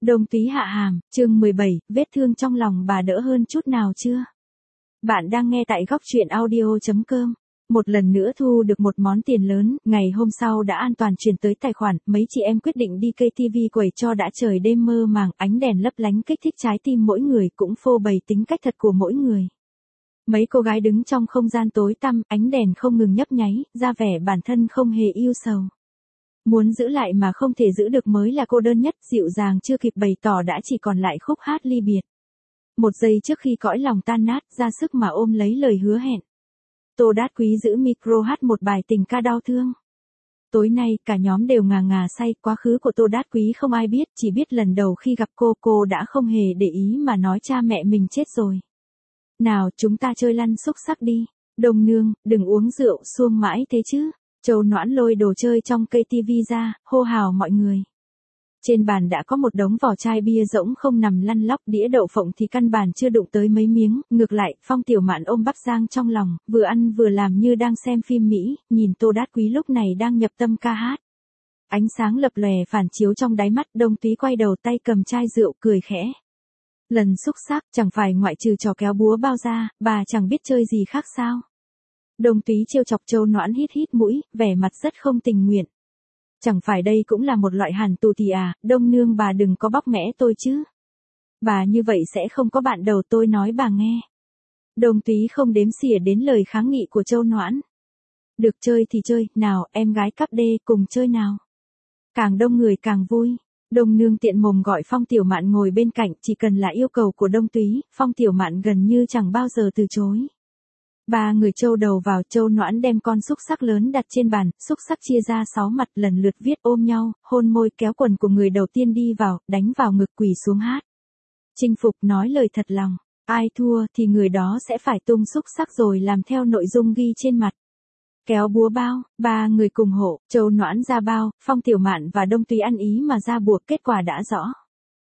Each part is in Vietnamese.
Đồng Túy hạ hàm, chương 17, vết thương trong lòng bà đỡ hơn chút nào chưa? Bạn đang nghe tại góc truyện audio.com. Một lần nữa thu được một món tiền lớn, ngày hôm sau đã an toàn chuyển tới tài khoản, mấy chị em quyết định đi KTV quẩy cho đã trời đêm mơ màng, ánh đèn lấp lánh kích thích trái tim mỗi người cũng phô bày tính cách thật của mỗi người. Mấy cô gái đứng trong không gian tối tăm, ánh đèn không ngừng nhấp nháy, ra vẻ bản thân không hề yêu sầu. Muốn giữ lại mà không thể giữ được mới là cô đơn nhất, dịu dàng chưa kịp bày tỏ đã chỉ còn lại khúc hát ly biệt. Một giây trước khi cõi lòng tan nát, ra sức mà ôm lấy lời hứa hẹn. Tô Đát Quý giữ micro hát một bài tình ca đau thương. Tối nay, cả nhóm đều ngà ngà say, quá khứ của Tô Đát Quý không ai biết, chỉ biết lần đầu khi gặp cô đã không hề để ý mà nói cha mẹ mình chết rồi. Nào, chúng ta chơi lăn xúc sắc đi. Đồng nương, đừng uống rượu suông mãi thế chứ. Châu Noãn lôi đồ chơi trong KTV ra, hô hào mọi người. Trên bàn đã có một đống vỏ chai bia rỗng không nằm lăn lóc, đĩa đậu phộng thì căn bản chưa đụng tới mấy miếng, ngược lại, Phong Tiểu Mạn ôm bắp rang trong lòng, vừa ăn vừa làm như đang xem phim Mỹ, nhìn Tô Đát Quý lúc này đang nhập tâm ca hát. Ánh sáng lập lòe phản chiếu trong đáy mắt, Đồng Túy quay đầu tay cầm chai rượu cười khẽ. Lần xúc xác, chẳng phải ngoại trừ trò kéo búa bao ra, bà chẳng biết chơi gì khác sao? Đồng Túy trêu chọc Châu Noãn hít hít mũi, vẻ mặt rất không tình nguyện. Chẳng phải đây cũng là một loại hàn tù thì à, Đông nương bà đừng có bóc mẽ tôi chứ. Bà như vậy sẽ không có bạn đầu, tôi nói bà nghe. Đồng Túy không đếm xỉa đến lời kháng nghị của Châu Noãn. Được chơi thì chơi, nào em gái cắp đê cùng chơi nào. Càng đông người càng vui. Đông nương tiện mồm gọi Phong Tiểu Mạn ngồi bên cạnh, chỉ cần là yêu cầu của Đồng Túy, Phong Tiểu Mạn gần như chẳng bao giờ từ chối. Ba người Châu đầu vào, Châu Noãn đem con xúc xắc lớn đặt trên bàn, xúc xắc chia ra 6 mặt lần lượt viết ôm nhau, hôn môi, kéo quần của người đầu tiên đi vào, đánh vào ngực, quỳ xuống hát. Chinh phục nói lời thật lòng, ai thua thì người đó sẽ phải tung xúc xắc rồi làm theo nội dung ghi trên mặt. Kéo búa bao, ba người cùng hộ, Châu Noãn ra bao, Phong Tiểu Mạn và Đông Túy ăn ý mà ra buộc, kết quả đã rõ.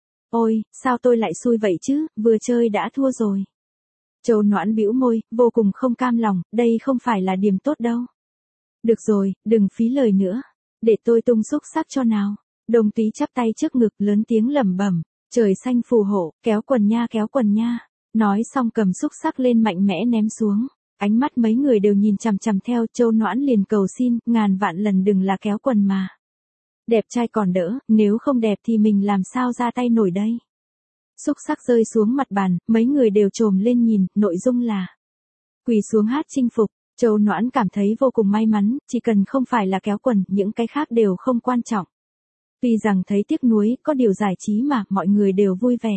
Ôi, sao tôi lại xui vậy chứ, vừa chơi đã thua rồi. Châu Noãn bĩu môi, vô cùng không cam lòng, đây không phải là điểm tốt đâu. Được rồi, đừng phí lời nữa. Để tôi tung xúc sắc cho nào. Đồng Túy chắp tay trước ngực lớn tiếng lẩm bẩm, trời xanh phù hộ, kéo quần nha kéo quần nha. Nói xong cầm xúc sắc lên mạnh mẽ ném xuống. Ánh mắt mấy người đều nhìn chằm chằm theo, Châu Noãn liền cầu xin, ngàn vạn lần đừng là kéo quần mà. Đẹp trai còn đỡ, nếu không đẹp thì mình làm sao ra tay nổi đây. Xúc sắc rơi xuống mặt bàn, mấy người đều trồm lên nhìn, nội dung là quỳ xuống hát chinh phục. Châu Noãn cảm thấy vô cùng may mắn, chỉ cần không phải là kéo quần, những cái khác đều không quan trọng. Tuy rằng thấy tiếc nuối, có điều giải trí mà, mọi người đều vui vẻ.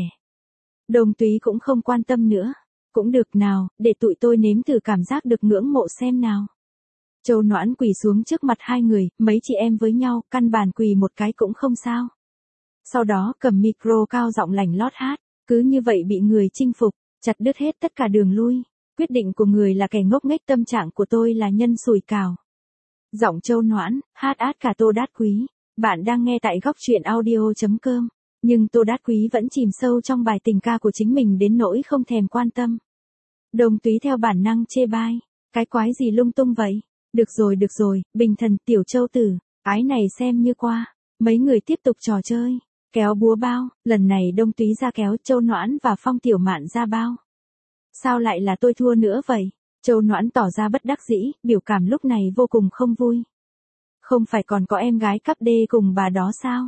Đồng Túy cũng không quan tâm nữa. Cũng được nào, để tụi tôi nếm thử cảm giác được ngưỡng mộ xem nào. Châu Noãn quỳ xuống trước mặt hai người, mấy chị em với nhau, căn bản quỳ một cái cũng không sao. Sau đó cầm micro cao giọng lành lót hát, cứ như vậy bị người chinh phục, chặt đứt hết tất cả đường lui. Quyết định của người là kẻ ngốc nghếch, tâm trạng của tôi là nhân sủi cảo. Giọng Châu Noãn, hát át cả Tô Đát Quý. Bạn đang nghe tại góc truyện audio.com. Nhưng Tô Đát Quý vẫn chìm sâu trong bài tình ca của chính mình đến nỗi không thèm quan tâm. Đồng Túy theo bản năng chê bai, cái quái gì lung tung vậy? Được rồi, bình thần tiểu Châu tử, ái này xem như qua. Mấy người tiếp tục trò chơi. Kéo búa bao, lần này Đông Túy ra kéo, Châu Noãn và Phong Tiểu Mạn ra bao. Sao lại là tôi thua nữa vậy? Châu Noãn tỏ ra bất đắc dĩ, biểu cảm lúc này vô cùng không vui. Không phải còn có em gái cắp đê cùng bà đó sao?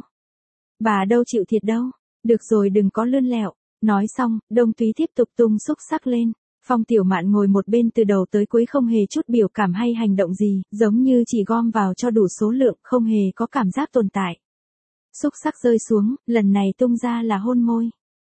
Bà đâu chịu thiệt đâu. Được rồi, đừng có lươn lẹo. Nói xong, Đông Túy tiếp tục tung xúc sắc lên. Phong Tiểu Mạn ngồi một bên từ đầu tới cuối không hề chút biểu cảm hay hành động gì, giống như chỉ gom vào cho đủ số lượng, không hề có cảm giác tồn tại. Xúc sắc rơi xuống, lần này tung ra là hôn môi.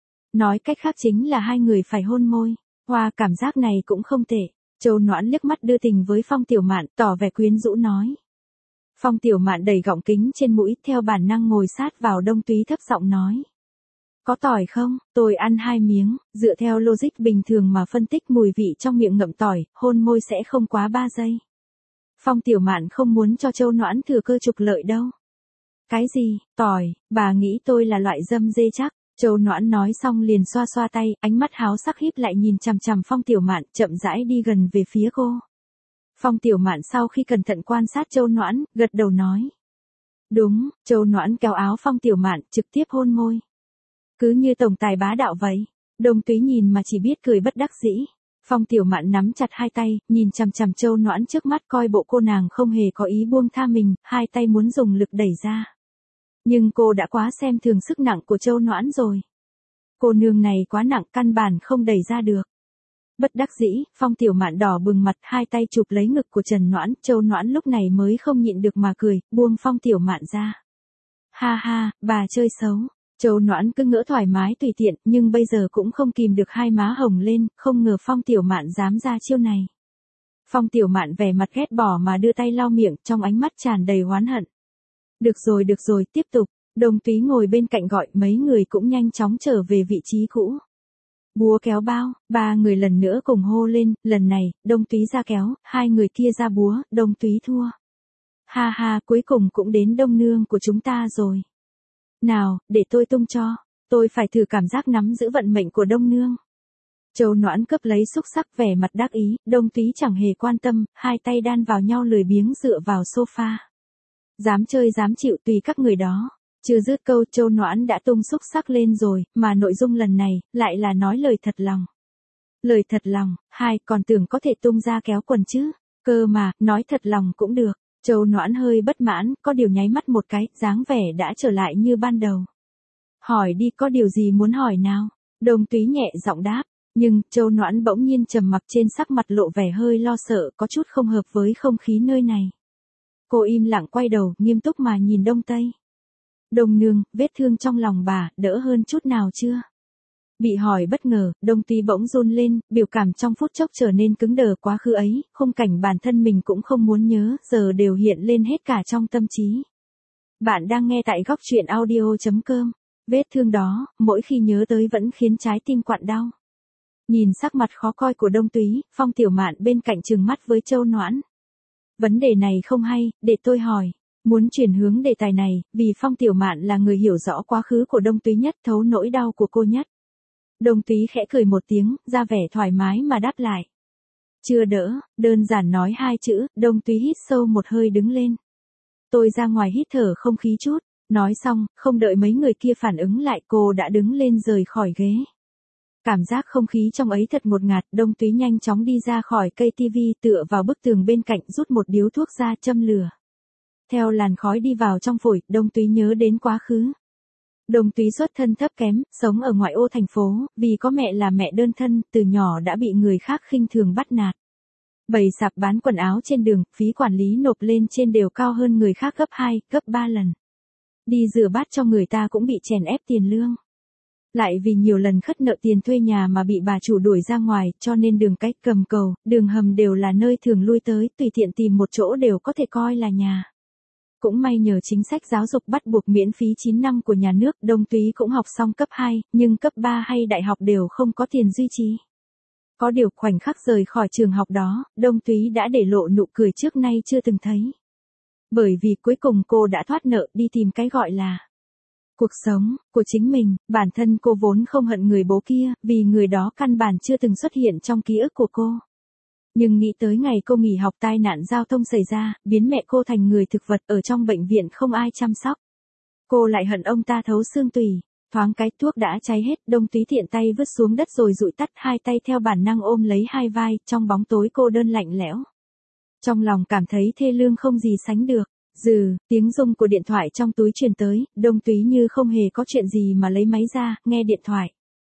Nói cách khác chính là hai người phải hôn môi. Hoa, cảm giác này cũng không tệ. Châu Noãn liếc mắt đưa tình với Phong Tiểu Mạn, tỏ vẻ quyến rũ nói. Phong Tiểu Mạn đẩy gọng kính trên mũi, theo bản năng ngồi sát vào Đông Túy thấp giọng nói. Có tỏi không? Tôi ăn 2 miếng, dựa theo logic bình thường mà phân tích mùi vị trong miệng ngậm tỏi, hôn môi sẽ không quá 3 giây. Phong Tiểu Mạn không muốn cho Châu Noãn thừa cơ trục lợi đâu. Cái gì, tỏi, bà nghĩ tôi là loại dâm dê chắc. Châu Noãn nói xong liền xoa xoa tay, ánh mắt háo sắc híp lại nhìn chằm chằm Phong Tiểu Mạn, chậm rãi đi gần về phía cô. Phong Tiểu Mạn sau khi cẩn thận quan sát Châu Noãn, gật đầu nói. Đúng, Châu Noãn kéo áo Phong Tiểu Mạn, trực tiếp hôn môi. Cứ như tổng tài bá đạo vậy. Đông Túy nhìn mà chỉ biết cười bất đắc dĩ. Phong Tiểu Mạn nắm chặt hai tay, nhìn chằm chằm Châu Noãn trước mắt coi bộ cô nàng không hề có ý buông tha mình, hai tay muốn dùng lực đẩy ra. Nhưng cô đã quá xem thường sức nặng của Châu Noãn rồi. Cô nương này quá nặng căn bản không đẩy ra được. Bất đắc dĩ, Phong Tiểu Mạn đỏ bừng mặt hai tay chụp lấy ngực của Trần Noãn, Châu Noãn lúc này mới không nhịn được mà cười, buông Phong Tiểu Mạn ra. Ha ha, bà chơi xấu. Châu Noãn cứ ngỡ thoải mái tùy tiện, nhưng bây giờ cũng không kìm được hai má hồng lên, không ngờ Phong Tiểu Mạn dám ra chiêu này. Phong Tiểu Mạn vẻ mặt ghét bỏ mà đưa tay lau miệng, trong ánh mắt tràn đầy oán hận. Được rồi, tiếp tục. Đông Túy ngồi bên cạnh gọi, mấy người cũng nhanh chóng trở về vị trí cũ. Búa kéo bao, ba người lần nữa cùng hô lên, lần này, Đông Túy ra kéo, hai người kia ra búa, Đông Túy thua. Ha ha, cuối cùng cũng đến đông nương của chúng ta rồi. Nào, để tôi tung cho, tôi phải thử cảm giác nắm giữ vận mệnh của đông nương. Châu Noãn cướp lấy xúc sắc vẻ mặt đắc ý, Đông Túy chẳng hề quan tâm, hai tay đan vào nhau lười biếng dựa vào sofa. Dám chơi dám chịu tùy các người đó. Chưa dứt câu Châu Noãn đã tung xúc sắc lên rồi, mà nội dung lần này, lại là nói lời thật lòng. Lời thật lòng, hai còn tưởng có thể tung ra kéo quần chứ, cơ mà, nói thật lòng cũng được. Châu Noãn hơi bất mãn, có điều nháy mắt một cái, dáng vẻ đã trở lại như ban đầu. Hỏi đi, có điều gì muốn hỏi nào? Đông Túy nhẹ giọng đáp, nhưng Châu Noãn bỗng nhiên trầm mặc, trên sắc mặt lộ vẻ hơi lo sợ, có chút không hợp với không khí nơi này. Cô im lặng quay đầu, nghiêm túc mà nhìn Đông Tây. Đông nương, vết thương trong lòng bà, đỡ hơn chút nào chưa? Bị hỏi bất ngờ, Đông Túy bỗng run lên, biểu cảm trong phút chốc trở nên cứng đờ, quá khứ ấy, khung cảnh bản thân mình cũng không muốn nhớ, giờ đều hiện lên hết cả trong tâm trí. Bạn đang nghe tại góc truyện audio.com. Vết thương đó, mỗi khi nhớ tới vẫn khiến trái tim quặn đau. Nhìn sắc mặt khó coi của Đông Túy, Phong Tiểu Mạn bên cạnh trừng mắt với Châu Noãn. Vấn đề này không hay, để tôi hỏi. Muốn chuyển hướng đề tài này, vì Phong Tiểu Mạn là người hiểu rõ quá khứ của Đông Túy nhất, thấu nỗi đau của cô nhất. Đông Túy khẽ cười một tiếng, ra vẻ thoải mái mà đáp lại. Chưa đỡ, đơn giản nói hai chữ, Đông Túy hít sâu một hơi đứng lên. Tôi ra ngoài hít thở không khí chút, nói xong, không đợi mấy người kia phản ứng lại cô đã đứng lên rời khỏi ghế. Cảm giác không khí trong ấy thật ngột ngạt, Đông Túy nhanh chóng đi ra khỏi cây tivi tựa vào bức tường bên cạnh rút một điếu thuốc ra châm lửa. Theo làn khói đi vào trong phổi, Đông Túy nhớ đến quá khứ. Đông Túy xuất thân thấp kém, sống ở ngoại ô thành phố, vì có mẹ là mẹ đơn thân, từ nhỏ đã bị người khác khinh thường bắt nạt. Bày sạp bán quần áo trên đường, phí quản lý nộp lên trên đều cao hơn người khác gấp 2, gấp 3 lần. Đi rửa bát cho người ta cũng bị chèn ép tiền lương. Lại vì nhiều lần khất nợ tiền thuê nhà mà bị bà chủ đuổi ra ngoài, cho nên đường cách cầm cầu, đường hầm đều là nơi thường lui tới, tùy tiện tìm một chỗ đều có thể coi là nhà. Cũng may nhờ chính sách giáo dục bắt buộc miễn phí 9 năm của nhà nước, Đông Túy cũng học xong cấp 2, nhưng cấp 3 hay đại học đều không có tiền duy trì. Có điều khoảnh khắc rời khỏi trường học đó, Đông Túy đã để lộ nụ cười trước nay chưa từng thấy. Bởi vì cuối cùng cô đã thoát nợ đi tìm cái gọi là cuộc sống của chính mình, bản thân cô vốn không hận người bố kia, vì người đó căn bản chưa từng xuất hiện trong ký ức của cô. Nhưng nghĩ tới ngày cô nghỉ học tai nạn giao thông xảy ra, biến mẹ cô thành người thực vật ở trong bệnh viện không ai chăm sóc. Cô lại hận ông ta thấu xương tủy, thoáng cái thuốc đã cháy hết, Đông Túy tiện tay vứt xuống đất rồi dụi tắt, hai tay theo bản năng ôm lấy hai vai, trong bóng tối cô đơn lạnh lẽo. Trong lòng cảm thấy thê lương không gì sánh được. Tiếng rung của điện thoại trong túi truyền tới, Đông Túy như không hề có chuyện gì mà lấy máy ra, nghe điện thoại.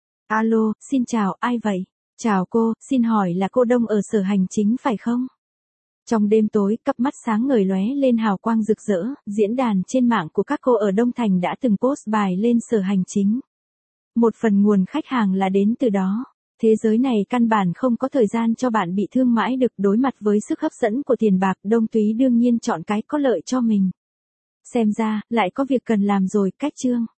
Alo, xin chào, ai vậy? Chào cô, xin hỏi là cô Đông ở sở hành chính phải không? Trong đêm tối, cặp mắt sáng ngời lóe lên hào quang rực rỡ, diễn đàn trên mạng của các cô ở Đông Thành đã từng post bài lên sở hành chính. Một phần nguồn khách hàng là đến từ đó. Thế giới này căn bản không có thời gian cho bạn bị thương mãi được, đối mặt với sức hấp dẫn của tiền bạc, Đông Túy đương nhiên chọn cái có lợi cho mình. Xem ra, lại có việc cần làm rồi, cách chương.